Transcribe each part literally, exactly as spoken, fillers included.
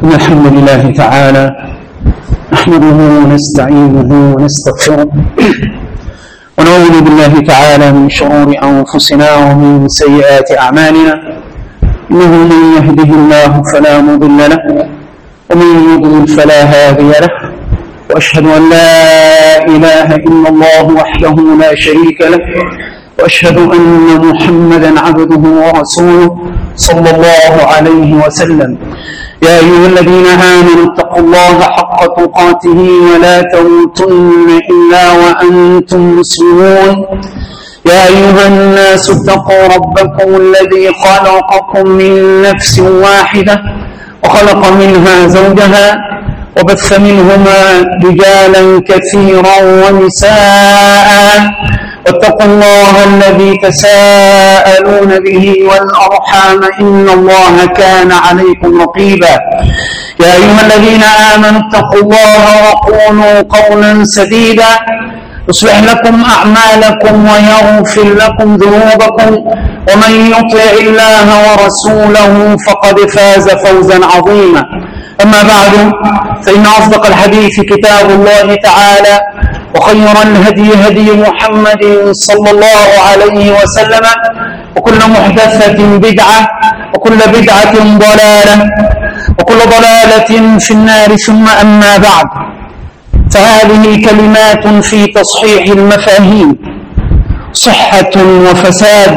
إن الحمد لله تعالى نحمده ونستعينه ونستغفره ونعوذ بالله تعالى من شرور أنفسنا ومن سيئات أعمالنا، إنه من يهده الله فلا مضل له ومن يضلل فلا هادي له، وأشهد أن لا إله إلا الله وحده لا شريك له، وأشهد أن محمدا عبده ورسوله صلى الله عليه وسلم. يا أيها الذين آمنوا اتقوا الله حق تقاته ولا تموتن إلا وأنتم مسلمون. يا أيها الناس اتقوا ربكم الذي خلقكم من نفس واحدة وخلق منها زوجها وبث منهما رجالا كثيرا ونساء، واتقوا الله الذي تساءلون به والأرحام إن الله كان عليكم رقيبا. يا أيها الذين آمنوا اتقوا الله وقولوا قولا سديدا يصلح لكم أعمالكم ويغفر لكم ذنوبكم، ومن يطع الله ورسوله فقد فاز فوزا عظيما. أما بعد، فإن أصدق الحديث كتاب الله تعالى، وخير الهدي هدي محمد صلى الله عليه وسلم، وكل محدثة بدعة، وكل بدعة ضلالة، وكل ضلالة في النار. ثم أما بعد، فهذه كلمات في تصحيح المفاهيم: صحة وفساد،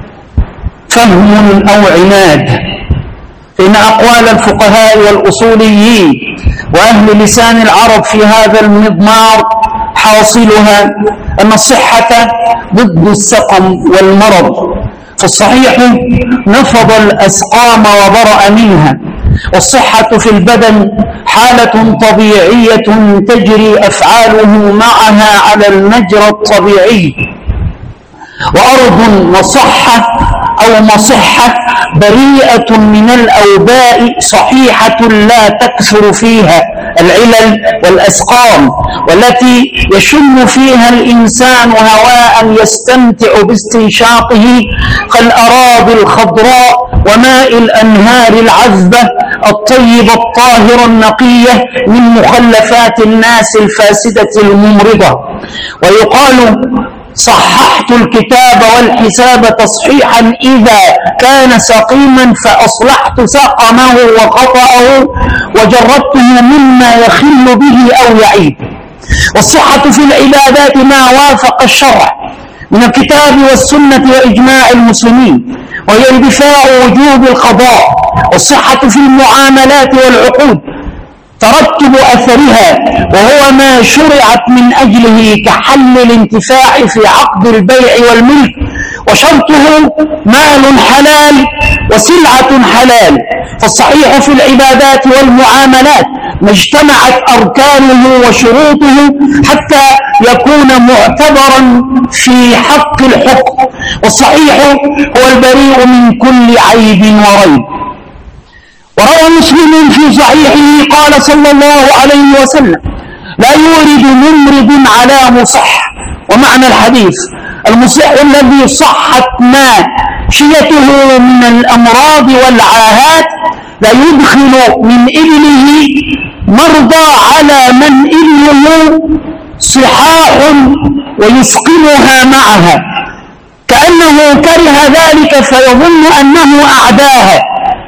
فهم أو عناد. إن أقوال الفقهاء والأصوليين وأهل لسان العرب في هذا المضمار حاصلها أن الصحة ضد السقم والمرض، فالصحيح نفض الأسقام وبرأ منها، والصحة في البدن حالة طبيعية تجري أفعاله معها على المجرى الطبيعي. وأرض وصحة أو مصحة بريئة من الأوباء صحيحة لا تكثر فيها العلل والأسقام، والتي يشم فيها الإنسان هواء يستمتع باستنشاقه كالأراضي الخضراء وماء الأنهار العذبة الطيبة الطاهرة النقية من مخلفات الناس الفاسدة الممرضة. ويقال: صححت الكتاب والحساب تصحيحا إذا كان سقيما فأصلحت سقمه وخطأه وجردته مما يخل به أو يعيب. والصحة في العبادات ما وافق الشرع من الكتاب والسنة وإجماع المسلمين، وهي اندفاع وجوب القضاء. والصحة في المعاملات والعقود ترتب أثرها، وهو ما شرعت من أجله كحل الانتفاع في عقد البيع والملك، وشرطه مال حلال وسلعة حلال. فالصحيح في العبادات والمعاملات ما اجتمعت أركانه وشروطه حتى يكون معتبرا في حق الحكم. والصحيح هو البريء من كل عيب وريب. وروى مسلم في صحيحه قال صلى الله عليه وسلم: لا يورد ممرض على مصح. ومعنى الحديث: المصح الذي صحت ماشيته من الأمراض والعاهات لا يدخل من إبله مرضى على من إبله صحاح ويسقمها معها، كأنه كره ذلك فيظن أنه أعداها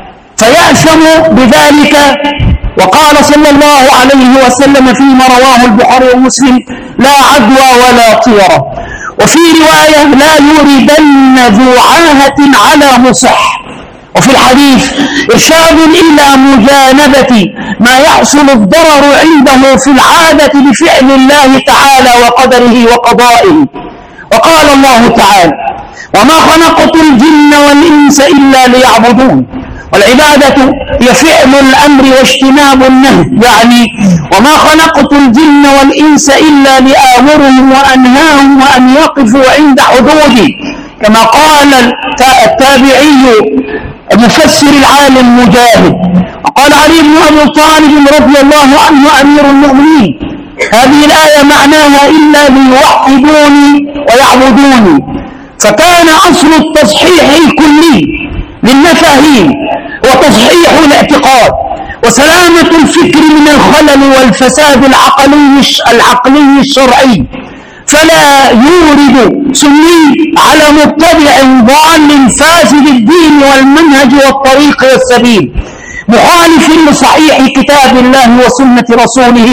فيأثم بذلك. وقال صلى الله عليه وسلم فيما رواه البخاري ومسلم: لا عدوى ولا طيرة. وفي رواية: لا يوردن ذو عاهة على مصح. وفي الحديث إرشاد إلى مجانبة ما يحصل الضرر عنده في العادة بفعل الله تعالى وقدره وقضائه. وقال الله تعالى: وما خلقت الجن والإنس إلا ليعبدون. والعبادة هي فعل الأمر واجتناب النهي، يعني وما خلقت الجن والإنس إلا لآمرهم وأنهاهم وأن يقفوا عند حدودي، كما قال التابعي المفسر العالم مجاهد. وقال علي بن أبي طالب رضي الله عنه أمير المؤمنين: هذه الآية معناها إلا ليوحدوني ويعبدوني. فكان أصل التصحيح الكلي للمفاهيم وتصحيح الاعتقاد، وسلامة الفكر من الخلل والفساد العقلي العقلي الشرعي، فلا يورد سني على مبتدع ضال فاسد الدين والمنهج والطريق والسبيل مخالف لصحيح كتاب الله وسنة رسوله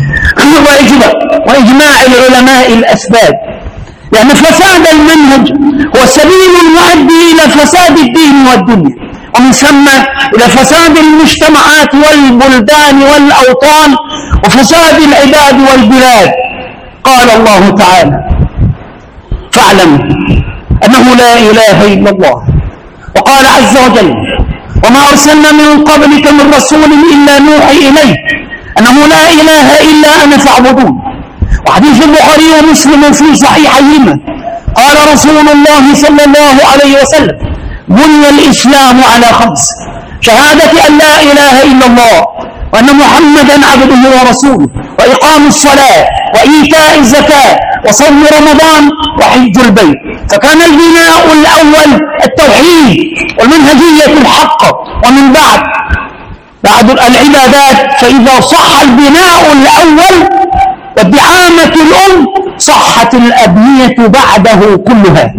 وإجماع العلماء الأسباب، لأن فساد المنهج هو سبيل المؤدي إلى فساد الدين والدنيا، ومن ثم إلى فساد المجتمعات والبلدان والأوطان وفساد العباد والبلاد. قال الله تعالى: فاعلم أنه لا إله إلا الله. وقال عز وجل: وما أرسلنا من قبلك من رسول إلا نوحي إليه أنه لا إله إلا أنا فاعبدون. وحديث البخاري ومسلم في صحيحيهما قال رسول الله صلى الله عليه وسلم: بني الإسلام على خمس: شهادة أن لا إله إلا الله وأن محمدا عبده ورسوله، وإقام الصلاة، وإيتاء الزكاة، وصوم رمضان، وحج البيت. فكان البناء الأول التوحيد والمنهجية الحق، ومن بعد بعد العبادات، فإذا صح البناء الأول والدعامة الأم صحت الأبنية بعده كلها.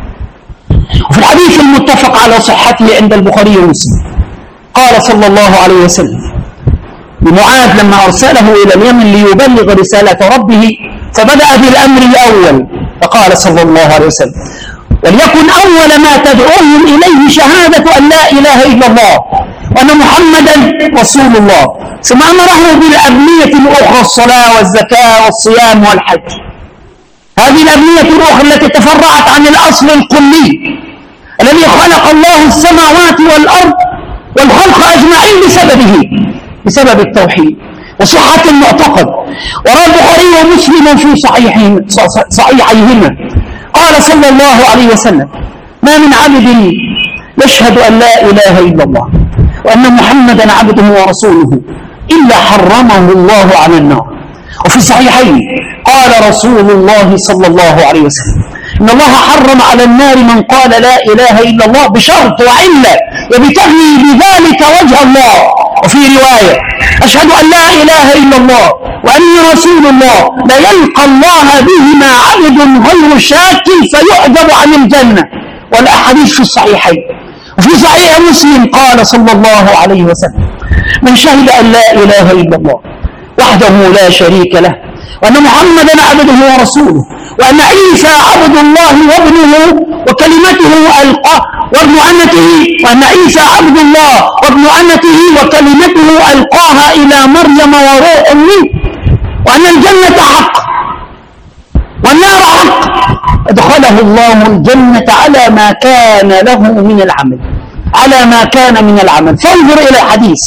وفي الحديث المتفق على صحته عند البخاري ومسلم قال صلى الله عليه وسلم لمعاذ لما أرسله إلى اليمن ليبلغ رسالة ربه، فبدأ بالأمر الأول فقال صلى الله عليه وسلم: وليكن أول ما تدعوهم إليه شهادة أن لا إله إلا الله وأن محمدا رسول الله، ثم أمره بالأبنية الأخرى: الصلاة والزكاة والصيام والحج. هذه الأبنية الأخرى التي تفرعت عن الأصل الكلي الذي خلق الله السماوات والأرض والخلق أجمعين بسببه، بسبب التوحيد وصحة المعتقد. وروى البخاري ومسلم في صحيحيهما قال صلى الله عليه وسلم: ما من عبد يشهد أن لا إله إلا الله وأن محمدا عبده ورسوله إلا حرمه الله على النار. وفي صحيحين قال رسول الله صلى الله عليه وسلم: إن الله حرم على النار من قال لا إله إلا الله بشرط وعلة يبتغي بذلك وجه الله. وفي رواية: أشهد أن لا إله إلا الله وأني رسول الله لا يلقى الله بهما عبد غير شاك فيعجب عن الجنة. والأحاديث في الصحيحين. وفي صحيح مسلم قال صلى الله عليه وسلم: من شهد أن لا إله إلا الله وحده لا شريك له وأن محمدا عبده ورسوله وأن عيسى عبد الله وابنه وكلمته ألقاه وابن أمته وأن عيسى عبد الله وابن أمته وكلمته ألقاها إلى مريم وروح منه وأن الجنة حق والنار حق، أدخله الله الجنة على ما كان له من العمل، على ما كان من العمل. فانظر إلى الحديث: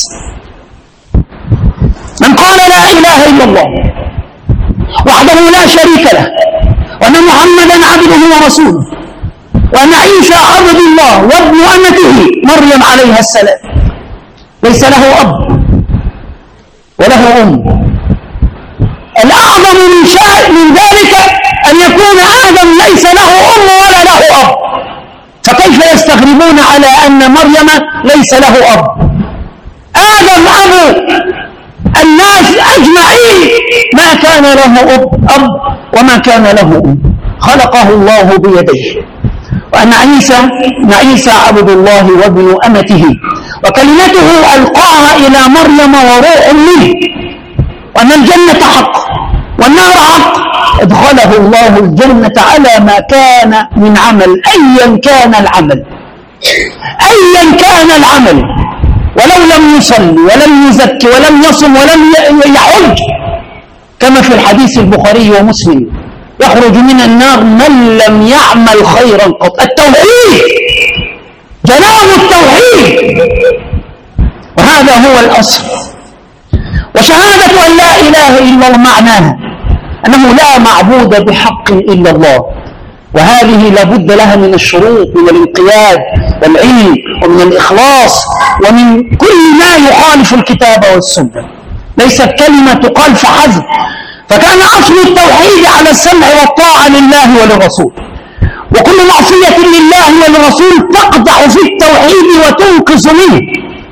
من قال لا إله إلا الله وحده لا شريك له وأن محمدا عبده ورسوله وأن عيسى عبد الله وابن أمته مريم عليها السلام، ليس له أب وله أم. الأعظم من شيء من ذلك أن يكون آدم ليس له أم ولا له أب، فكيف يستغربون على أن مريم ليس له أب؟ آدم أبو الناس أجمعين ما كان له أب وما كان له أم، خلقه الله بيديه. وأن عيسى عيسى عبد الله وابن أمته وكلمته ألقاها إلى مريم وروح منه وأن الجنة حق والنار حق، ادخله الله الجنة على ما كان من عمل، أيا كان العمل، أيا كان العمل، ولو لم يصلي ولم يزكي ولم يصم ولم يحج، كما في الحديث البخاري ومسلم: يخرج من النار من لم يعمل خيرا قط. التوحيد، جناب التوحيد، وهذا هو الأصل. وشهادة أن لا إله إلا الله معناها أنه لا معبود بحق إلا الله، وهذه لابد لها من الشروط، من الانقياد والعلم ومن الإخلاص ومن كل ما يخالف الكتاب والسنة. ليست كلمة تقال فحسب. فكان أصل التوحيد على السمع والطاعة لله وللرسول، وكل معصية لله وللرسول تقدح في التوحيد وتنقص منه.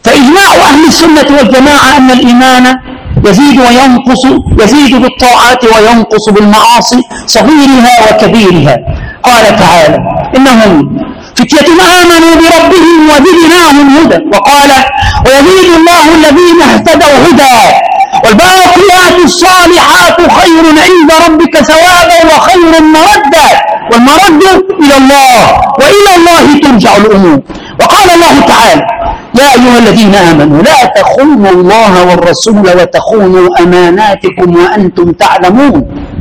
فإجماع أهل السنة والجماعة أن الإيمان يزيد وينقص، يزيد بالطاعات وينقص بالمعاصي صغيرها وكبيرها. قال تعالى: إنهم فتية آمنوا بربهم وزدناهم هدى. وقال: ويزيد الله الذين اهتدوا هدى والباقيات الصالحات خير عند ربك ثوابا وخير مردا والمرد إلى الله وإلى الله ترجع الأمور. وقال الله تعالى: يا أيها الذين آمنوا لا تخونوا الله والرسول وتخونوا أماناتكم وأنتم تعلمون.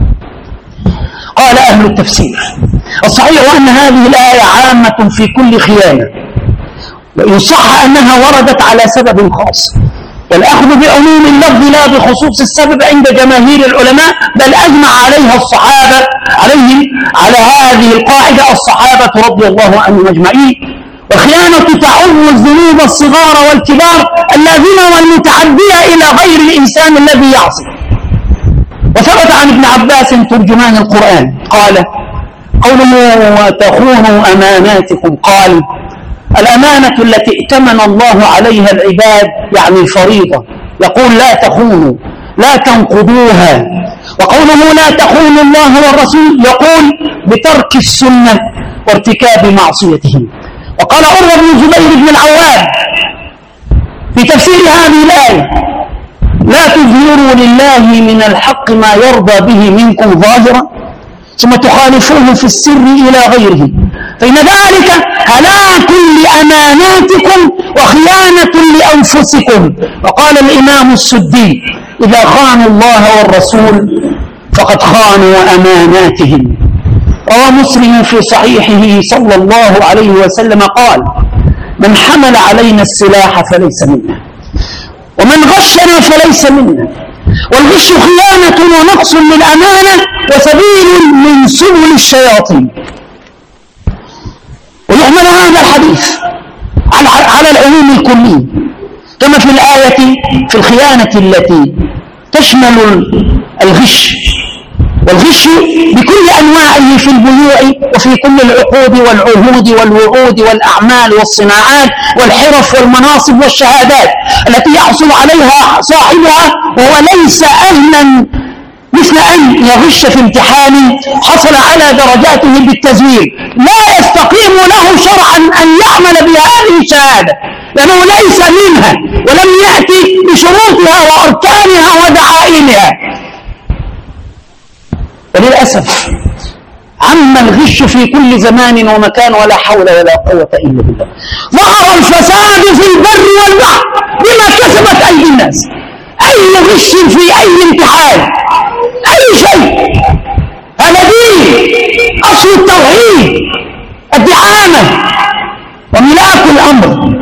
قال أهل التفسير: الصحيح أن هذه الآية عامة في كل خيانة، وإن صح أنها وردت على سبب خاص، والأخذ بعموم اللفظ لا بخصوص السبب عند جماهير العلماء، بل أجمع عليها الصحابة عليهم على هذه القاعدة الصحابة رضي الله عنهم أجمعين. والخيانة تعم الذنوب الصغار والكبار اللازمة والمتعدية إلى غير الإنسان الذي يعصي. وثبت عن ابن عباس ترجمان القرآن قال: قوله وتخونوا أماناتكم، قال: الأمانة التي ائتمن الله عليها العباد يعني الفريضة، يقول لا تخونوا لا تنقضوها. وقوله لا تخونوا الله والرسول يقول بترك السنة وارتكاب معصيته. وقال عروة بن الزبير بن العوام في تفسير هذه الآية: لا تظهروا لله من الحق ما يرضى به منكم ظاهرا ثم تخالفوه في السر إلى غيره، فإن ذلك هلاك لأماناتكم وخيانة لأنفسكم. وقال الإمام السدي: إذا خانوا الله والرسول فقد خانوا أماناتهم. روى مسلم في صحيحه صلى الله عليه وسلم قال: من حمل علينا السلاح فليس منا، ومن غشنا فليس منا. والغش خيانة ونقص للأمانة وسبيل من سبل الشياطين. ويحمل هذا الحديث على العموم الكلي، كما في الآية في الخيانة التي تشمل الغش، والغش بكل أنواعه في البيوع وفي كل العقود والعهود والوعود والأعمال والصناعات والحرف والمناصب والشهادات التي يحصل عليها صاحبها وهو ليس أهلا، مثل أن يغش في امتحان حصل على درجاته بالتزوير، لا يستقيم له شرعا أن يعمل بهذه الشهادة لأنه ليس منها ولم يأتي بشروطها وأركانها ودعائمها. وللأسف عم الغش في كل زمان ومكان ولا حول ولا قوة إلا بالله. ظهر الفساد في البر والبحر بما كسبت أيدي الناس. أي غش في أي امتحان، أي شيء، هذا دين، أصل التوحيد، الدعامة وملاك الأمر.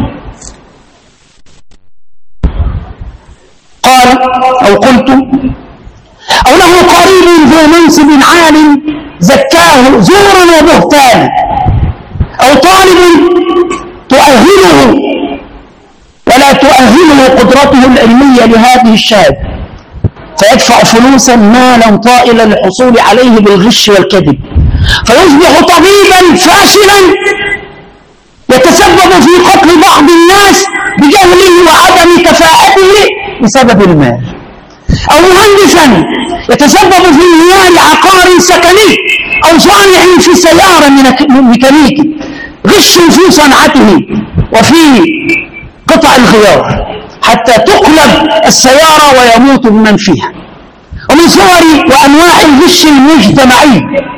قال أو قلت: أو له قريب ذو منصب عال زكاه زورا وبهتانا، أو طالب تؤهله ولا تؤهله قدرته العلمية لهذه الشهادة فيدفع فلوسا مالا طائلا للحصول عليه بالغش والكذب، فيصبح طبيبا فاشلا يتسبب في قتل بعض الناس بجهله وعدم كفاءته بسبب المال، أو مهندسا يتسبب في انهيار عقار سكني، أو صانع في سيارة ميكانيكي، غش في صنعته وفي قطع الغيار حتى تقلب السيارة ويموت من فيها. ومن صور وأنواع الغش المجتمعي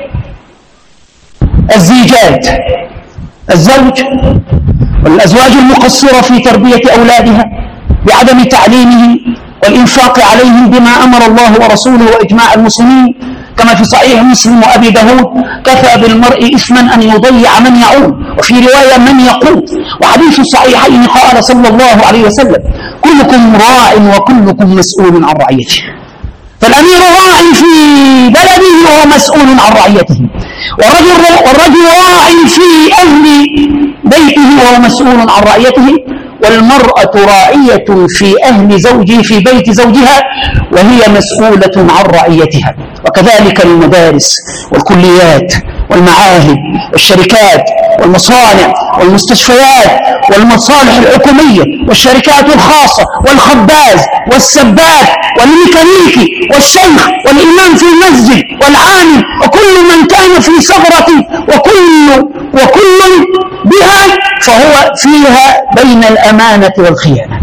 الزيجات، الزوج والأزواج المقصرة في تربية أولادها بعدم تعليمهم والإنفاق عليهم بما أمر الله ورسوله وإجماع المسلمين، كما في صحيح مسلم وأبي داود: كفى بالمرء إثما أن يضيع من يعود، وفي رواية من يقود. وحديث الصحيحين قال صلى الله عليه وسلم: كلكم راع وكلكم مسؤول عن رعيته. فالأمير راع في بلده وهو مسؤول عن رعيته، والرجل, والرجل راع في أهل بيته وهو مسؤول عن رعيته، والمرأة راعية في أهل زوجه في بيت زوجها وهي مسؤولة عن رعيتها. وكذلك المدارس والكليات والمعاهد والشركات والمصانع والمستشفيات والمصالح الحكومية والشركات الخاصة والخباز والسباك والميكانيكي والشيخ والإمام في المسجد والعامل وكل من كان في ثغرة وكل وكل بها فهو فيها بين الأمانة والخيانة.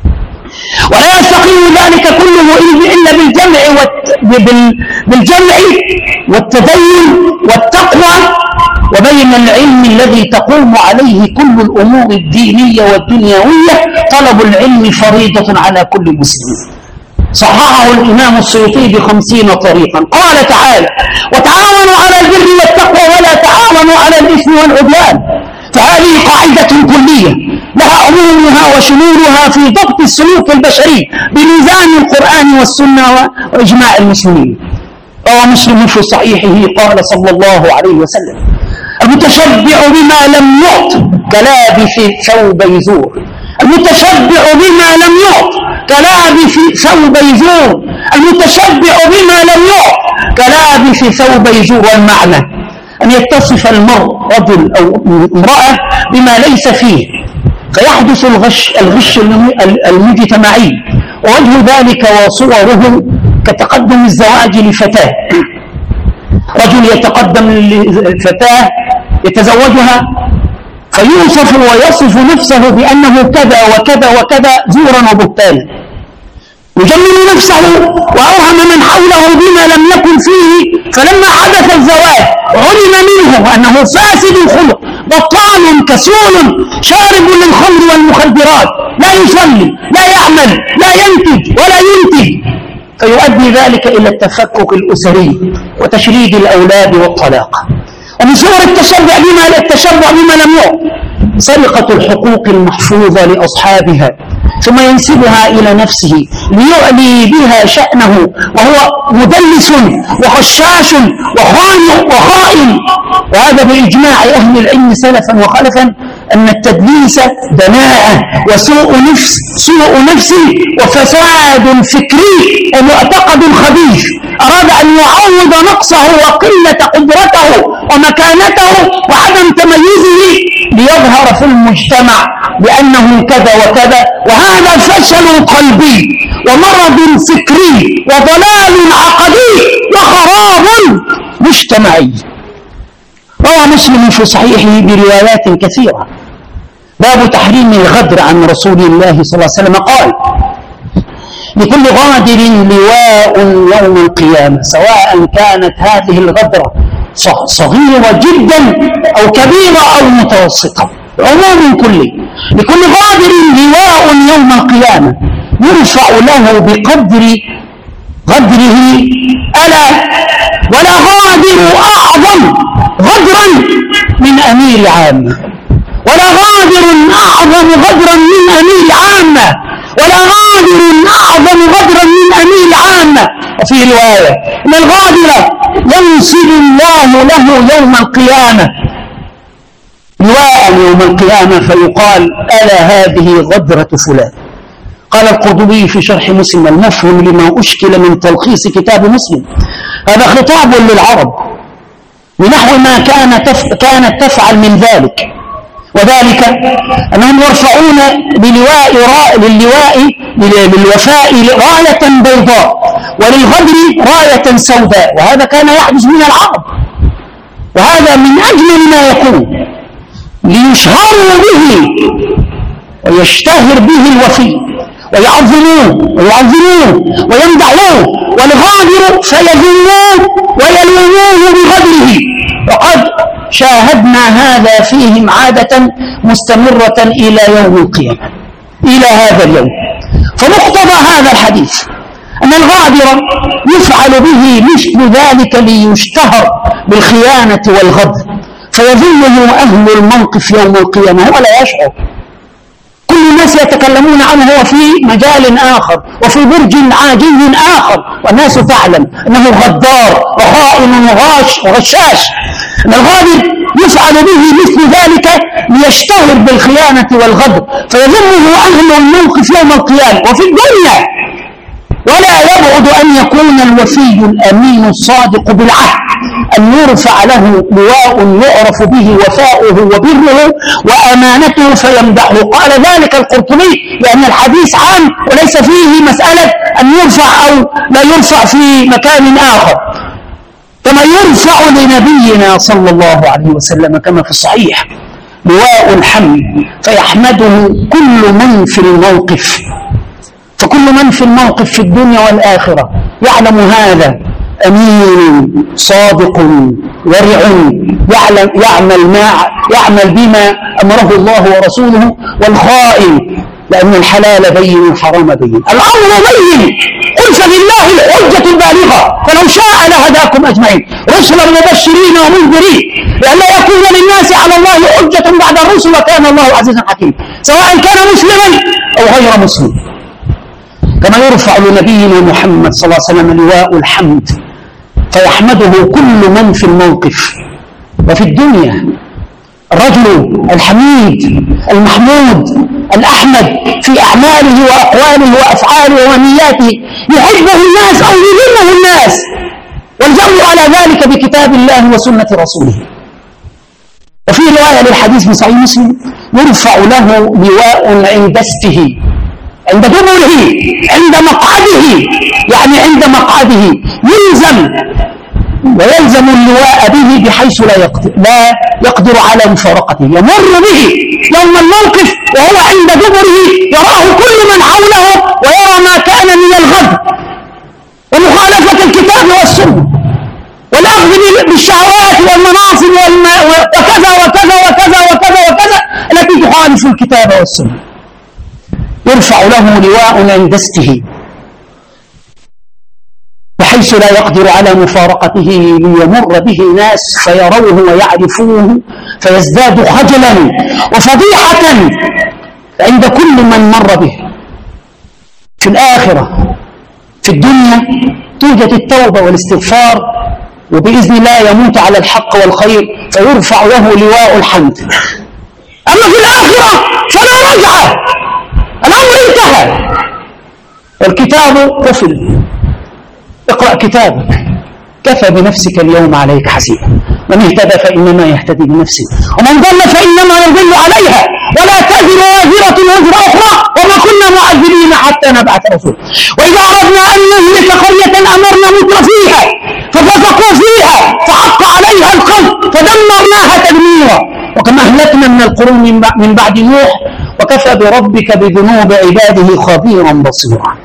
ولا يستقيم ذلك كله إلا بالجمع بالجمع والتدين والتقوى وبين العلم الذي تقوم عليه كل الأمور الدينية والدنيوية. طلب العلم فريضة على كل مسلم. صححه الإمام السيوطي بخمسين طريقا. قال تعالى: وتعاونوا على البر والتقوى ولا تعاونوا على الإثم والعدوان. فهذه قاعدة كلية لها عمومها وشمولها في ضبط السلوك البشري بميزان القرآن والسنة وإجماع المسلمين. روى مسلم في صحيحه قال صلى الله عليه وسلم: المتشبع بما لم يعط كلابس ثوب زور. المتشبع بما لم يعط كلابس ثوب زور. المتشبع بما لم يعط كلابس ثوب زور. والمعنى أن يتصف المرء رجل أو امرأة بما ليس فيه فيحدث الغش, الغش المجتمعي. ووجه ذلك وصوره كتقدم الزواج لفتاة. رجل يتقدم لفتاة يتزوجها فيوصف ويصف نفسه بأنه كذا وكذا وكذا زورا وبهتانا، يجمل نفسه وأوهم من حوله بما لم يكن فيه. فلما حدث الزواج علم منه أنه فاسد الخلق بطال كسول شارب للخمر والمخدرات، لا يصلي لا يعمل لا ينتج ولا ينتج، فيؤدي ذلك إلى التفكك الأسري وتشريد الأولاد والطلاق. ومن صور التشبع بما التشبع بما لم يعط سرقة الحقوق المحفوظة لأصحابها ثم ينسبها إلى نفسه ليعلي بها شأنه، وهو مدلس وغشاش وخائن. وهذا بإجماع أهل العلم سلفا وخلفا أن التدليس دناءة وسوء نفس سوء نفس وفساد فكري ومعتقد خبيث. أراد أن يعوض نقصه وقلة قدرته ومكانته وعدم تميزه ليظهر في المجتمع بأنه كذا وكذا. وهذا فشل قلبي ومرض فكري وضلال عقدي وخراب مجتمعي. روى مسلم في صحيحه بروايات كثيرة باب تحريم الغدر عن رسول الله صلى الله عليه وسلم قال: لكل غادر لواء يوم القيامة، سواء كانت هذه الغدرة صغيرة جدا أو كبيرة أو متوسطة، عموم كلي. لكل غادر لواء يوم القيامة يرفع له بقدر غدره. ألا ولا غادر أعظم غدرا من أمير عامة، ولا غادر أعظم غدرا من أمير عامة، ولا غادر أعظم غدرا من أمير عامة. وفي رواية إن الغادر ينصب الله له يوم القيامة لواء يوم القيامة فيقال: ألا هذه غدرة فلان. قال القرطبي في شرح مسلم المفهم لما أشكل من تلخيص كتاب مسلم: هذا خطاب للعرب بنحو ما كان تف... كانت تفعل من ذلك، وذلك أنهم يرفعون بلواء را... للواء للوفاء راية بيضاء وللغدر راية سوداء، وهذا كان يحدث من العرب. وهذا من أجمل ما يكون ليشهروا به ويشتهر به الوفي ويعظموه ويعظموه ويمدحوه، والغادر فيذموه ويلوموه بغدره. وقد شاهدنا هذا فيهم عادة مستمرة إلى يوم القيامة، إلى هذا اليوم. فمقتضى هذا الحديث أن الغادر يفعل به مثل ذلك ليشتهر بالخيانة والغدر، فيظنه أهل الموقف يوم القيامة هو لا يشعر. كل الناس يتكلمون عنه هو في مجال آخر وفي برج عاجي آخر، والناس تعلم أنه غدار وخائن وغاش وغشاش. أن الغادر يفعل به مثل ذلك ليشتهر بالخيانة والغدر، فيظنه أهل الموقف يوم القيامة وفي الدنيا. ولا يبعد أن يكون الوفي الأمين الصادق بالعهد أن يرفع له لواء يعرف به وفاؤه وبره وأمانته فيمدحه. قال ذلك القرطبي لأن الحديث عام وليس فيه مسألة أن يرفع أو لا يرفع في مكان آخر، كما يرفع لنبينا صلى الله عليه وسلم كما في الصحيح لواء الحمد فيحمده كل من في الموقف، فكل من في الموقف في الدنيا والآخرة يعلم هذا أمين صادق ورع يعلم يعمل ما يعمل بما أمره الله ورسوله، والخائن لأن الحلال بين والحرام بين، الأمر بين. قل فلله الحجة البالغة فلو شاء لهداكم أجمعين رسلا مبشرين ومنذرين لئلا يكون للناس على الله حجة بعد الرسل وكان الله عزيزا حكيما، سواء كان مسلما أو غير مسلم. كما يرفع لنبينا محمد صلى الله عليه وسلم لواء الحمد فيحمده كل من في الموقف وفي الدنيا، الرجل الحميد المحمود الأحمد في أعماله وأقواله وأفعاله ونياته يحبه الناس أو يذمه الناس، والجمع على ذلك بكتاب الله وسنة رسوله. وفي رواية للحديث من صحيح مسلم يرفع له لواء عند استه عند دبره عند مقعده، يعني عند مقعده يلزم ويلزم اللواء به بحيث لا يقدر, لا يقدر على مفارقته، يمر به يوم الموقف وهو عند دبره يراه كل من حوله ويرى ما كان من الغدر ومخالفة الكتاب والسنة والأخذ بالشهوات والمناصب وكذا وكذا وكذا وكذا وكذا التي تخالف الكتاب والسنة. يرفع له لواء عند استه بحيث لا يقدر على مفارقته ليمر به ناس فيروه ويعرفوه فيزداد خجلا وفضيحة عند كل من مر به. في الآخرة في الدنيا توجد التوبة والاستغفار وبإذن الله يموت على الحق والخير فيرفع له لواء الحمد. أما في الآخرة فلا رجعة، الأمر انتهى والكتاب قفل. اقرأ كتابك كفى بنفسك اليوم عليك حسيبا، من اهتدى فإنما يهتدي بنفسه ومن ضل فإنما يضل عليها ولا تزر وازرة وزر أخرى وما كنا معذبين حتى نبعث رسولا. وإذا أردنا أن نهلك قرية أمرنا مترفيها ففسقوا فيها فحق عليها القول فدمرناها تدميرا وكما أهلكنا من القرون من بعد نوح وكفى بربك بذنوب عباده خبيرا بصيرا.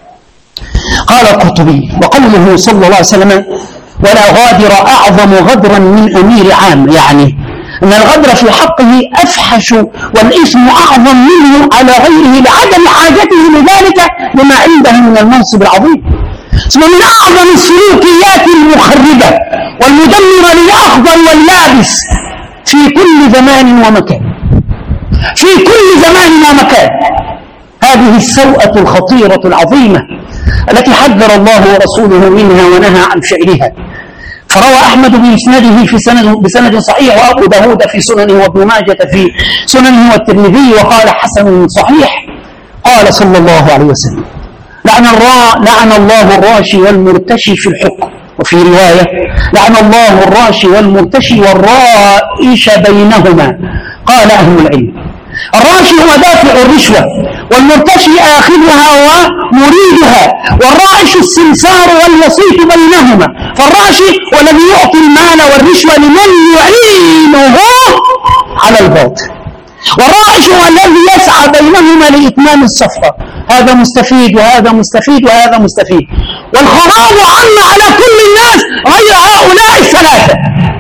قال القرطبي وقوله صلى الله عليه وسلم ولا غادر أعظم غدرا من أمير عام، يعني أن الغدر في حقه أفحش والإثم أعظم منه على غيره لعدم حاجته لذلك لما عنده من المنصب العظيم. ثم من أعظم السلوكيات المخربة والمدمرة للأخضر واليابس في كل زمان ومكان، في كل زمان ومكان هذه السوءة الخطيرة العظيمة التي حذر الله ورسوله منها ونهى عن فعلها. فروى أحمد بإسناده في سند بسند صحيح وأبو داود في سننه وابن ماجة في سننه والترمذي وقال حسن صحيح قال صلى الله عليه وسلم لعن, لعن الله الراشي والمرتشي في الحكم، وفي رواية لعن الله الراشي والمرتشي والرائش بينهما. قال أهل العلم الراشي هو دافع الرشوة والمرتشي آخذها ومريدها والرائش السمسار والوسيط بينهما. فالراشي هو الذي يعطي المال والرشوة لمن يعينه على الباطل، والرائش هو الذي يسعى بينهما لإتمام الصفقة، هذا مستفيد وهذا مستفيد وهذا مستفيد، والخراب عم على كل الناس غير هؤلاء الثلاثة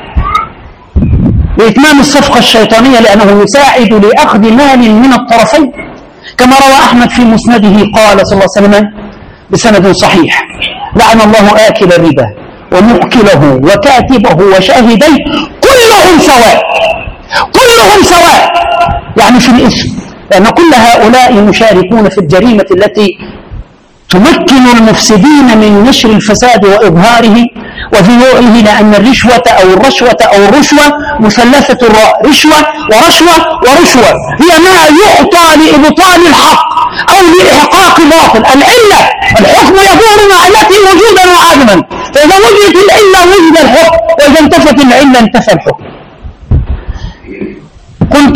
لإتمام الصفقة الشيطانية لأنه يساعد لأخذ مال من الطرفين. كما روى أحمد في مسنده قال صلى الله عليه وسلم بسند صحيح لعن الله آكل الربا ومؤكله وكاتبه وشاهديه كلهم سواء، كلهم سواء يعني في الإثم، لأن كل هؤلاء مشاركون في الجريمة التي تمكن المفسدين من نشر الفساد وإظهاره وذيوعه، لأن الرشوة أو الرشوة أو الرشوة مثلثة الراء، رشوة ورشوة ورشوة هي ما يعطى لإبطال الحق أو لإحقاق باطل. العلة الحكم يدور مع علته وجودا وعدما، فإذا وجدت العلة وجد الحكم، وإذا انتفت العلة انتفى الحكم. قلت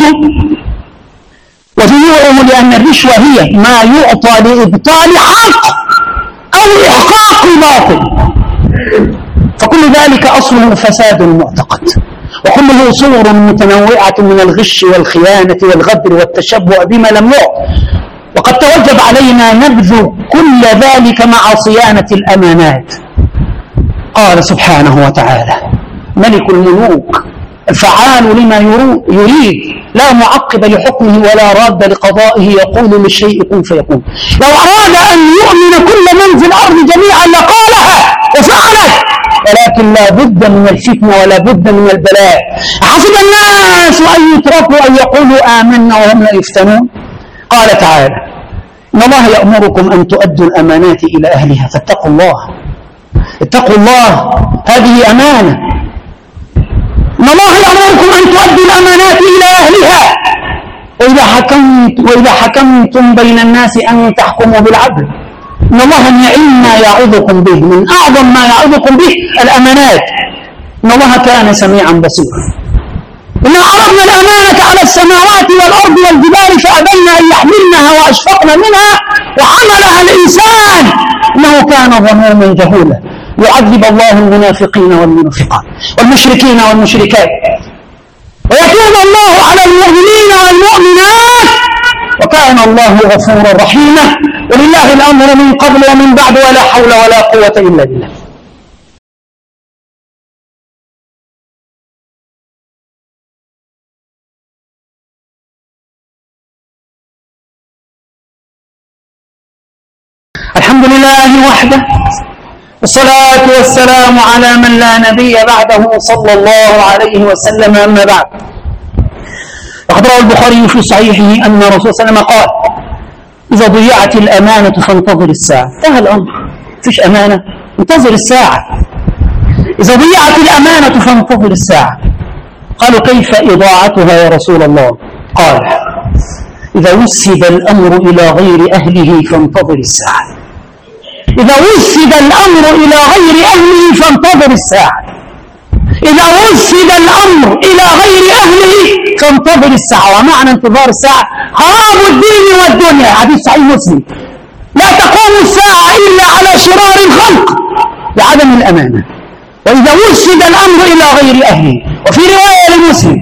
وجموعهم لأن الرشوة هي ما يعطى لإبطال حق أو إحقاق باطل، فكل ذلك أصله فساد المعتقد، وكله صور متنوعة من الغش والخيانة والغدر والتشبع بما لم يعط، وقد توجب علينا نبذ كل ذلك مع صيانة الأمانات. قال سبحانه وتعالى: ملك الملوك الفعال لما يريد، لا معقب لحكمه ولا راد لقضائه، يقول للشيء كن فيكون. لو أراد أن يؤمن كل من في الأرض جميعا لقالها وفعلت، ولكن لا بد من الفتنة ولا بد من البلاء. حسب الناس أن يتركوا أن يقولوا آمنا وهم لا يفتنون. قال تعالى: إن الله يأمركم أن تؤدوا الأمانات إلى أهلها فاتقوا الله. اتقوا الله، هذه أمانة. إن الله يأمركم أن تؤدوا الأمانات إلى أهلها وإذا حكمت وإذا حكمتم بين الناس أن تحكموا بالعدل. إن الله نعم ما يعظكم به، من أعظم ما يعظكم به الأمانات. إن الله كان سميعا بصيرا. إنا عرضنا الأمانة على السماوات والأرض والجبال فأبين أن يحملنها وأشفقن منها وحملها الإنسان إنه كان ظلوما جهولا. يعذب الله المنافقين والمنافقات والمشركين والمشركات، ويتوب الله على المؤمنين والمؤمنات، وكان الله غفورا رحيما. ولله الأمر من قبل ومن بعد، ولا حول ولا قوة إلا بالله. الحمد لله وحده، والصلاة والسلام على من لا نبي بعده صلى الله عليه وسلم. أما بعد، فقد روى البخاري في صحيحه أن الرسول صلى الله عليه وسلم قال: إذا ضيعت الأمانة فانتظر الساعة. انتهى الأمر، فيش أمانة، انتظر الساعة. إذا ضيعت الأمانة فانتظر الساعة. قالوا: كيف إضاعتها يا رسول الله؟ قال: إذا وسد الأمر إلى غير أهله فانتظر الساعة. إذا وسد الأمر إلى غير أهله فانتظر الساعة. إذا وسد الأمر إلى غير أهله فانتظر الساعة. ومعنى انتظار الساعة خراب الدين والدنيا. حديث صحيح مسلم: لا تقوم الساعة إلا على شرار الخلق وعدم الأمانة. وإذا وسد الأمر إلى غير أهله. وفي رواية لمسلم: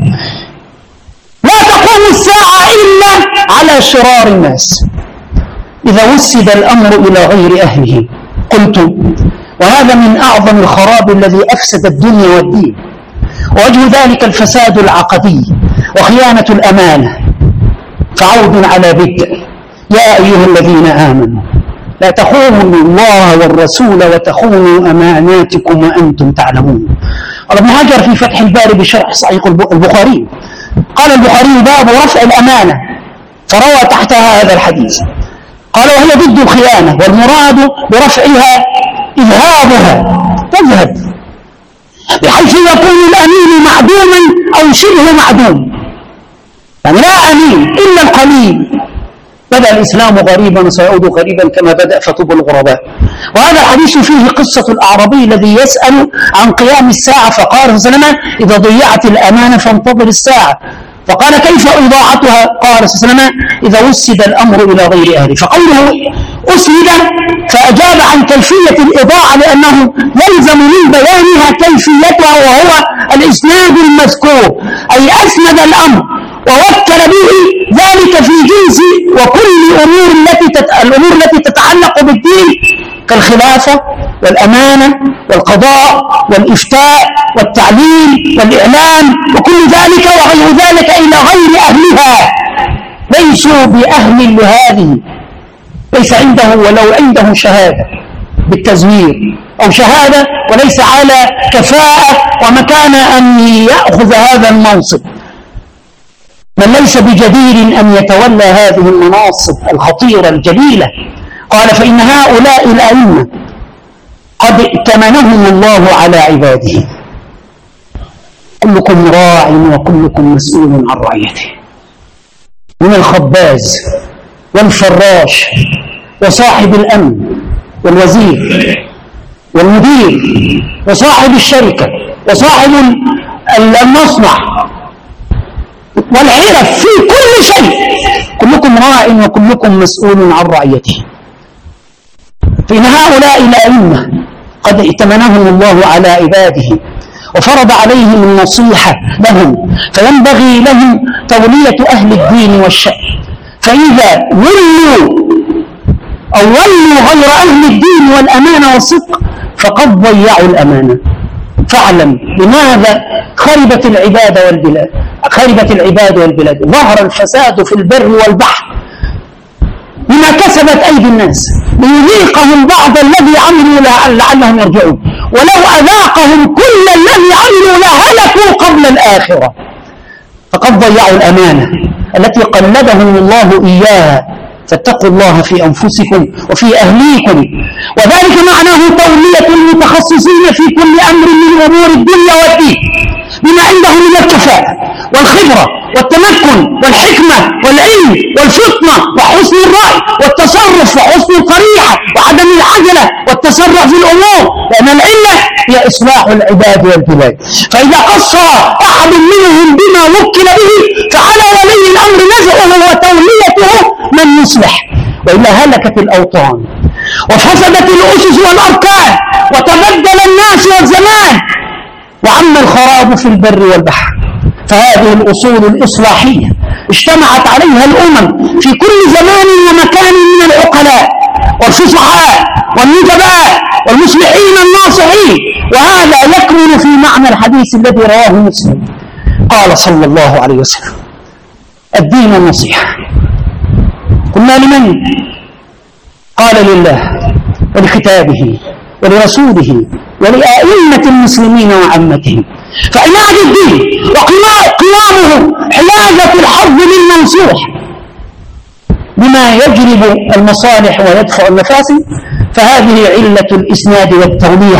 لا تقوم الساعة إلا على شرار الناس. إذا وسد الأمر إلى غير أهله. قلت: وهذا من أعظم الخراب الذي أفسد الدنيا والدين، ووجه ذلك الفساد العقدي وخيانة الأمانة. فعود على بدء: يا أيها الذين آمنوا لا تخونوا الله والرسول وتخونوا أماناتكم وأنتم تعلمون. قال ابن حجر في فتح الباري بشرح صحيح البخاري، قال البخاري: باب رفع الأمانة، فروى تحتها هذا الحديث. قال: وهي ضد الخيانة، والمراد برفعها إذهابها، تذهب، بحيث يكون الأمين معدوما أو شبه معدوم، يعني لا أمين إلا القليل. بدأ الإسلام غريبا وسيعود غريبا كما بدأ فطوبى الغرباء. وهذا الحديث فيه قصة الأعرابي الذي يسأل عن قيام الساعة، فقال صلى الله عليه وسلم: إذا ضيعت الأمانة فانتظر الساعة. فقال: كيف إضاعتها؟ قال صلى الله عليه وسلم: إذا وسد الأمر إلى غير أهله. فقوله أسند فأجاب عن كيفية الإضاعة لأنه يلزم من بيانها كيفيتها، وهو الإسناد المذكور، أي أسند الأمر ووكل به ذلك في جنس وكل الأمور التي الأمور التي تتعلق بالدين كالخلافة والأمانة والقضاء والإفتاء والتعليم والإعلام وكل ذلك وغير ذلك إلى غير أهلها. ليسوا بأهل لهذه، ليس عنده ولو عنده شهادة بالتزوير أو شهادة وليس على كفاءة ومكان أن يأخذ هذا المنصب، من ليس بجدير أن يتولى هذه المناصب الخطيرة الجليلة. قال: فإن هؤلاء الأئمة قد ائتمنهم الله على عباده، كلكم راع وكلكم مسؤول عن رعيته، من الخباز والفراش وصاحب الأمن والوزير والمدير وصاحب الشركة وصاحب المصنع والعرف في كل شيء، كلكم راع وكلكم مسؤول عن رعيته. فإن هؤلاء الأئمة قد ائتمنهم الله على عباده وفرض عليهم النصيحة لهم، فينبغي لهم تولية أهل الدين والشأن. فإذا ولوا أو ولوا غير أهل الدين والأمانة والصدق فقد ضيعوا الأمانة. فاعلم لماذا خربت العباد والبلاد خربت العباد والبلاد ظهر الفساد في البر والبحر بما كسبت أيدي الناس ليذيقهم بعض الذي عملوا لعلهم يرجعون، ولو أذاقهم كل الذي عملوا لهلكوا قبل الآخرة. فقد ضيعوا الأمانة التي قلدهم الله إياها. فاتقوا الله في أنفسكم وفي أهليكم، وذلك معناه تولية المتخصصين في كل أمر من أمور الدنيا والدين بما عندهم من الكفاءة والخبرة والتمكن والحكمة والعلم والفطنة وحسن الرأي والتصرف وحسن القريحة وعدم العجلة والتسرع في الأمور، لأن العلة هي إصلاح العباد والبلاد. فإذا قصر أحد منهم بما وكل به فعلى ولي الأمر نزعه وتوليته من يصلح، وإلا هلكت الأوطان وفسدت الأسس والأركان وتبدل الناس والزمان وعم الخراب في البر والبحر. فهذه الأصول الإصلاحية اجتمعت عليها الأمم في كل زمان ومكان من العقلاء والفصحاء والنجباء والمصلحين الناصحين، وهذا يكمن في معنى الحديث الذي رواه مسلم. قال صلى الله عليه وسلم: الدين النصيحة. قلنا لمن؟ قال: لله ولكتابه ولرسوله ولأئمة المسلمين وعامتهم. فعناد الدين وقيامه حيازة الحظ للمنصوح بما يجلب المصالح ويدفع المفاسد، فهذه علة الإسناد والتولية.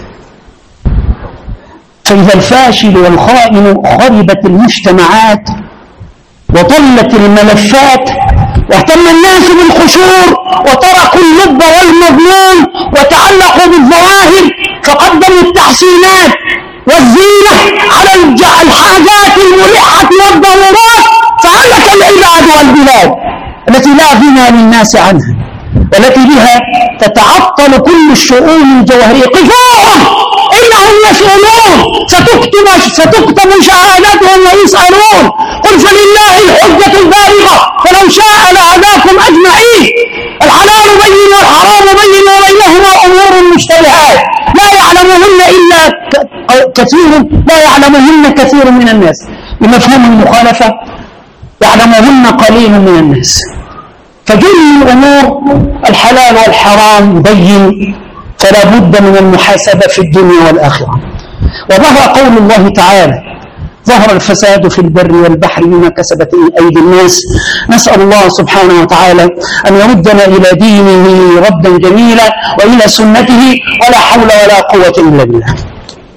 فإذا الفاشل والخائن خربت المجتمعات وضلت الملفات واهتم الناس بالخشور وتركوا اللب والمضمون وتعلقوا بالظواهر فقدموا التحسينات والزينة على الحاجات الملحة والضرورات، فهلك العباد والبلاد التي لا غنى للناس عنها والتي بها تتعطل كل الشؤون الجوهرية. قفوهم إنهم مسؤولون، ستكتب, ستكتب شهادتهم ويسألون. قل فلله الحجة البالغة فلو شاء لهداكم أجمعين. الحلال بين والحرام بين وبينهما أمور مشتبهات لا يعلمهن إلا كثير لا يعلمهن كثير من الناس، بمفهوم المخالفة يعلمهن قليل من الناس. فجل الأمور الحلال والحرام بين، فلا بد من المحاسبة في الدنيا والآخرة. وظهر قول الله تعالى: ظهر الفساد في البر والبحر بما كسبت أيدي الناس. نسأل الله سبحانه وتعالى أن يردنا إلى دينه ردا جميلا وإلى سنته، ولا حول ولا قوة إلا بالله.